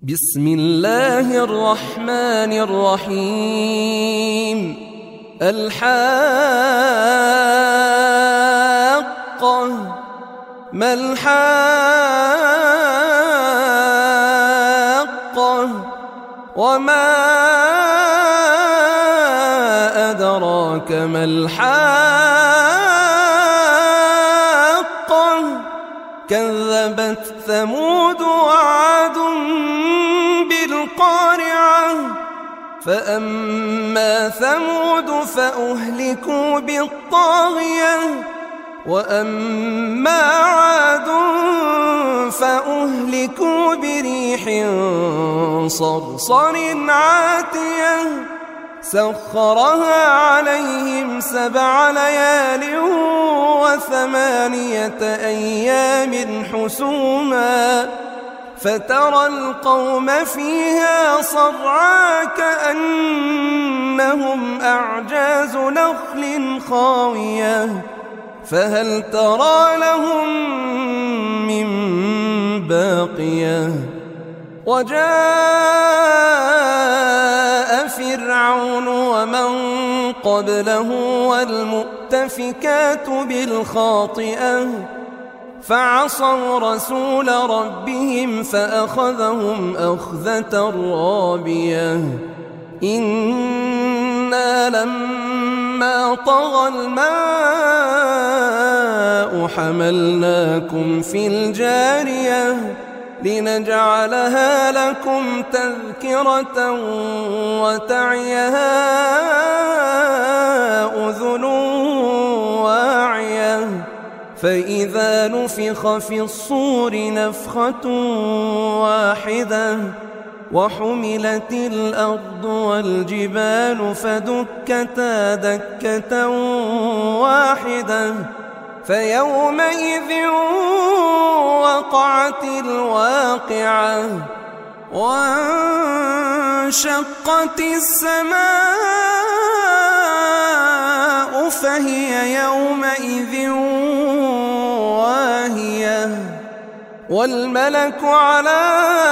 بسم الله الرحمن الرحيم. الحاقة ما الحاقة وما أدراك ما الحاقة كذبت ثمود وعاد بالقارعة فأما ثمود فأهلكوا بالطاغية وأما عاد فأهلكوا بريح صرصر عاتية سخرها عليهم 7 ليال و8 أيام حسوما فترى القوم فيها صرعى كأنهم أعجاز نخل خاوية فهل ترى لهم من باقية وجاء فرعون ومن قبله والمؤتفكات بالخاطئة فعصوا رسول ربهم فأخذهم أخذة رابية إنا لما طغى الماء حملناكم في الجارية لنجعلها لكم تذكرة وتعيها أذن واعية فإذا نفخ في الصور نفخة واحدة وحملت الأرض والجبال فدكتا دكة واحدة فيومئذ وقعت الواقعة وانشقت السماء فهي يومئذ واهية والملك على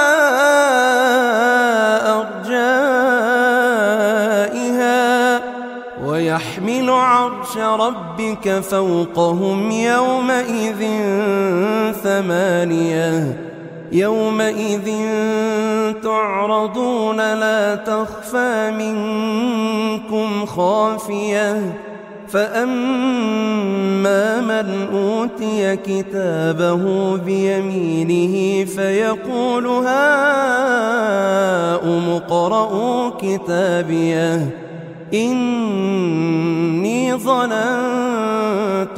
أرجائها ويحمل عرش ربك فوقهم يومئذ 8 يومئذ تعرضون لا تخفى منكم خافية فأما من أوتي كتابه بيمينه فيقول هاؤم اقرءوا كتابيه إني ظننت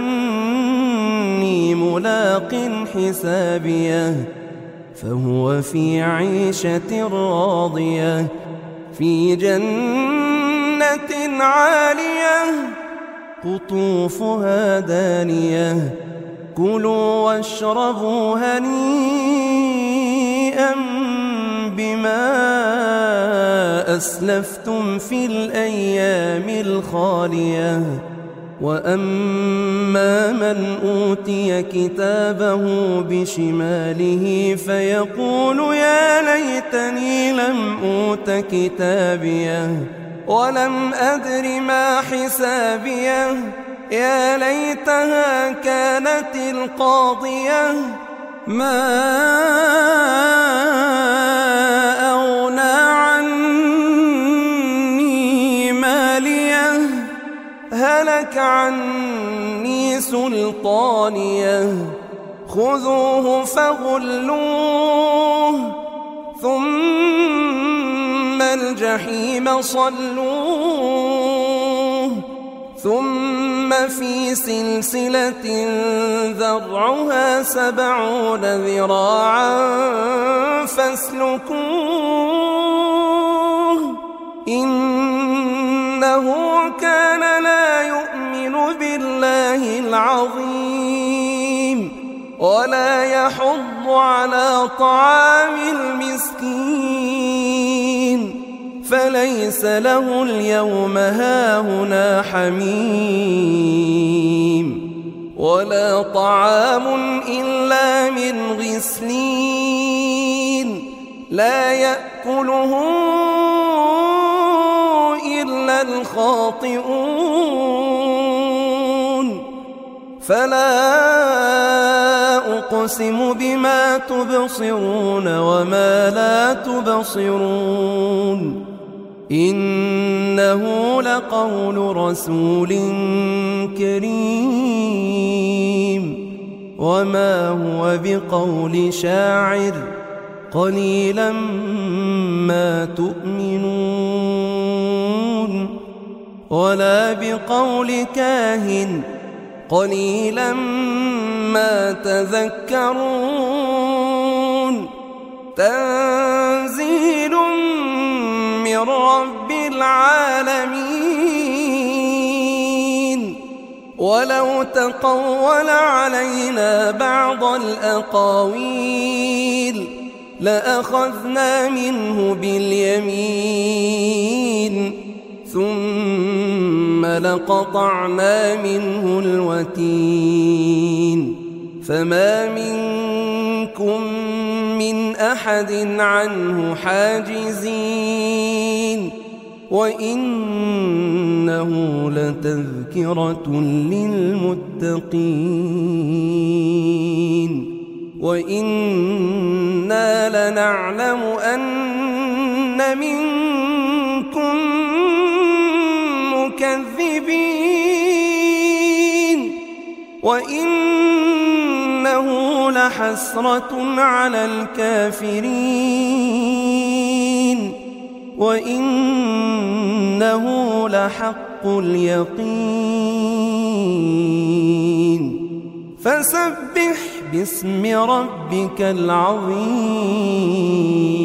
أني ملاق حسابيه فهو في عيشة راضية في جنة عالية قطوفها دانية كلوا واشربوا هنيئا بما أسلفتم في الأيام الخالية وأما من أوتي كتابه بشماله فيقول يا ليتني لم أوت كتابيه ولم أدر ما حسابيه يا ليتها كانت القاضية ما أغنى عني ماليه هلك عني سلطانيه خذوه فغلوه ثم الجحيم صلوه ثم في سلسلة ذرعها 70 ذراعا فاسلكوه إنه كان لا يؤمن بالله العظيم ولا يحض على طعام المسكين فليس له اليوم هاهنا حميم ولا طعام إلا من غسلين لا يأكله إلا الخاطئون فلا أقسم بما تبصرون وما لا تبصرون إنه لقول رسول كريم وما هو بقول شاعر قليلا ما تؤمنون ولا بقول كاهن قليلا ما تذكرون تنزيل من رب العالمين ولو تقول علينا بعض الأقاويل لأخذنا منه باليمين ثم لقطعنا منه الوتين فما منكم من أحد عنه حاجزين وإنه لتذكرة للمتقين وإنا لنعلم أن منكم مكذبين وإنه لحسرة على الكافرين وإنه لحق اليقين فسبح باسم ربك العظيم